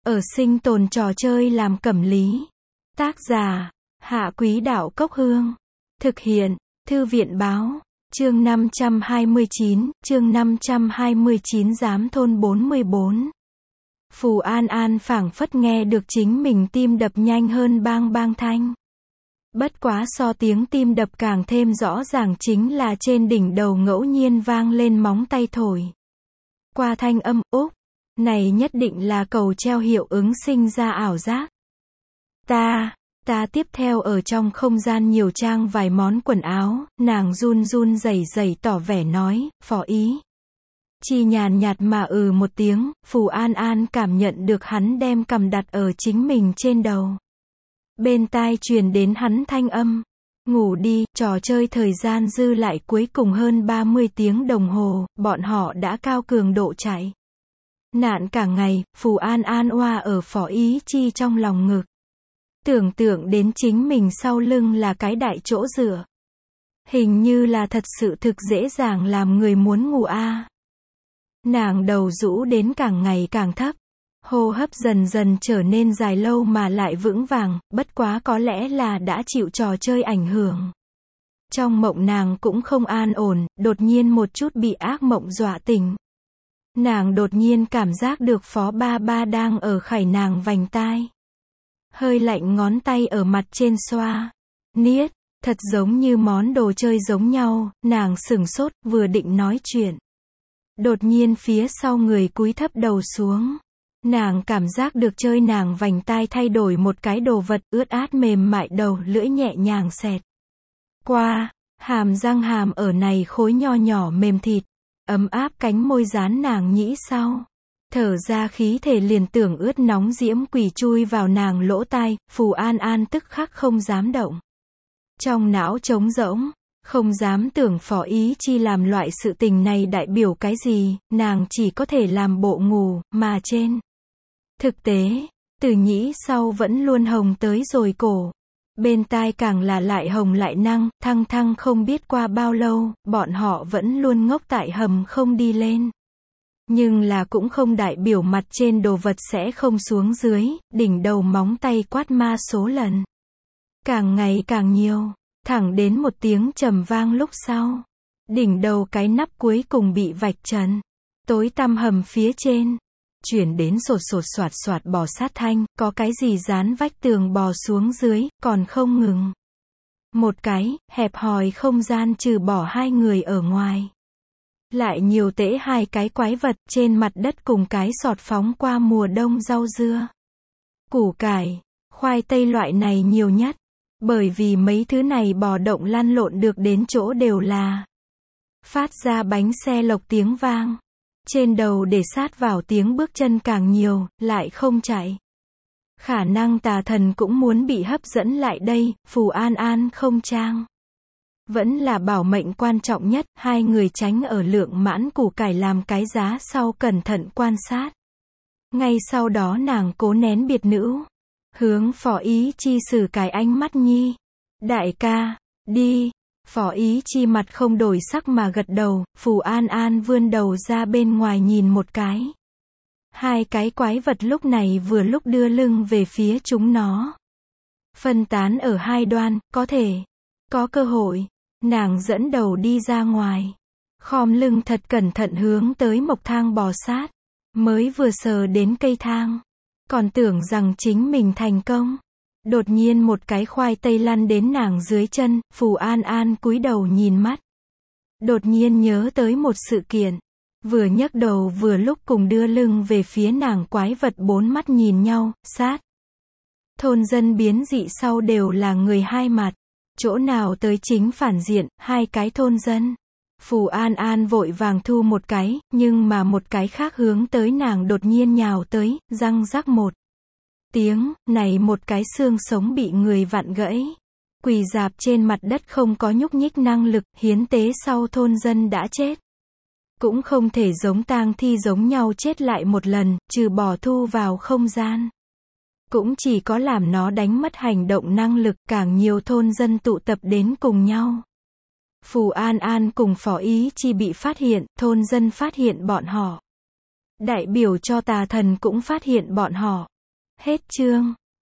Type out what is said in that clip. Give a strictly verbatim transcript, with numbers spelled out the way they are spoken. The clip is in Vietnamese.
Ở sinh tồn trò chơi làm cẩm lý. Tác giả, Hạ Quý Đạo Cốc Hương. Thực hiện, Thư viện Báo. Chương năm trăm hai mươi chín, chương năm trăm hai mươi chín Giám thôn bốn mươi bốn. Phù An An phảng phất nghe được chính mình tim đập nhanh hơn bang bang thanh. Bất quá so tiếng tim đập càng thêm rõ ràng chính là trên đỉnh đầu ngẫu nhiên vang lên móng tay thổi qua thanh âm úp. Này nhất định là cầu treo hiệu ứng sinh ra ảo giác. Ta, ta tiếp theo ở trong không gian nhiều trang vài món quần áo, nàng run run rẩy rẩy tỏ vẻ nói, phó ý. Chi nhàn nhạt mà ừ một tiếng, Phù An An cảm nhận được hắn đem cầm đặt ở chính mình trên đầu. Bên tai truyền đến hắn thanh âm. Ngủ đi, trò chơi thời gian dư lại cuối cùng hơn ba mươi tiếng đồng hồ, bọn họ đã cao cường độ chạy. Nạn cả ngày, Phù An An oa ở phó ý chi trong lòng ngực. Tưởng tượng đến chính mình sau lưng là cái đại chỗ dựa. Hình như là thật sự thực dễ dàng làm người muốn ngủ a. Nàng đầu rũ đến càng ngày càng thấp. Hô hấp dần dần trở nên dài lâu mà lại vững vàng, bất quá có lẽ là đã chịu trò chơi ảnh hưởng. Trong mộng nàng cũng không an ổn, đột nhiên một chút bị ác mộng dọa tỉnh. Nàng đột nhiên cảm giác được phó ba ba đang ở khải nàng vành tai. Hơi lạnh ngón tay ở mặt trên xoa. Niết, thật giống như món đồ chơi giống nhau, nàng sửng sốt, vừa định nói chuyện. Đột nhiên phía sau người cúi thấp đầu xuống. Nàng cảm giác được chơi nàng vành tai thay đổi một cái đồ vật ướt át mềm mại đầu lưỡi nhẹ nhàng xẹt qua, hàm răng hàm ở này khối nho nhỏ mềm thịt, ấm áp cánh môi dán nàng nhĩ sau. Thở ra khí thể liền tưởng ướt nóng diễm quỷ chui vào nàng lỗ tai, Phù An An tức khắc không dám động. Trong não trống rỗng, không dám tưởng phó ý chi làm loại sự tình này đại biểu cái gì, nàng chỉ có thể làm bộ ngủ, mà trên thực tế, từ nhĩ sau vẫn luôn hồng tới rồi cổ. Bên tai càng là lại hồng lại năng, thăng thăng không biết qua bao lâu, bọn họ vẫn luôn ngốc tại hầm không đi lên. Nhưng là cũng không đại biểu mặt trên đồ vật sẽ không xuống dưới, đỉnh đầu móng tay quát ma số lần. Càng ngày càng nhiều, thẳng đến một tiếng trầm vang lúc sau. Đỉnh đầu cái nắp cuối cùng bị vạch trần. Tối tăm hầm phía trên. Chuyển đến sột sột soạt soạt bò sát thanh, có cái gì dán vách tường bò xuống dưới, còn không ngừng. Một cái, hẹp hòi không gian trừ bỏ hai người ở ngoài. Lại nhiều tễ hai cái quái vật trên mặt đất cùng cái sọt phóng qua mùa đông rau dưa. Củ cải, khoai tây loại này nhiều nhất. Bởi vì mấy thứ này bò động lăn lộn được đến chỗ đều là phát ra bánh xe lộc tiếng vang. Trên đầu để sát vào tiếng bước chân càng nhiều, lại không chạy. Khả năng tà thần cũng muốn bị hấp dẫn lại đây, Phù An An không trang. Vẫn là bảo mệnh quan trọng nhất, hai người tránh ở lượng mãn củ cải làm cái giá sau cẩn thận quan sát. Ngay sau đó nàng cố nén biệt nữ. Hướng phó ý chi sử cái ánh mắt nhi. Đại ca, đi. Phó ý chi mặt không đổi sắc mà gật đầu, Phù An An vươn đầu ra bên ngoài nhìn một cái. Hai cái quái vật lúc này vừa lúc đưa lưng về phía chúng nó. Phân tán ở hai đoan, có thể, có cơ hội. Nàng dẫn đầu đi ra ngoài. Khom lưng thật cẩn thận hướng tới mộc thang bò sát. Mới vừa sờ đến cây thang. Còn tưởng rằng chính mình thành công. Đột nhiên một cái khoai tây lăn đến nàng dưới chân, Phù An An cúi đầu nhìn mắt. Đột nhiên nhớ tới một sự kiện. Vừa nhấc đầu vừa lúc cùng đưa lưng về phía nàng quái vật bốn mắt nhìn nhau, sát. Thôn dân biến dị sau đều là người hai mặt. Chỗ nào tới chính phản diện, hai cái thôn dân. Phù An An vội vàng thu một cái, nhưng mà một cái khác hướng tới nàng đột nhiên nhào tới, răng rắc một tiếng, này một cái xương sống bị người vặn gãy. Quỳ rạp trên mặt đất không có nhúc nhích năng lực, hiến tế sau thôn dân đã chết. Cũng không thể giống tang thi giống nhau chết lại một lần, trừ bỏ thu vào không gian. Cũng chỉ có làm nó đánh mất hành động năng lực, càng nhiều thôn dân tụ tập đến cùng nhau. Phù An An cùng phó ý chi bị phát hiện, thôn dân phát hiện bọn họ. Đại biểu cho tà thần cũng phát hiện bọn họ. Hết chương.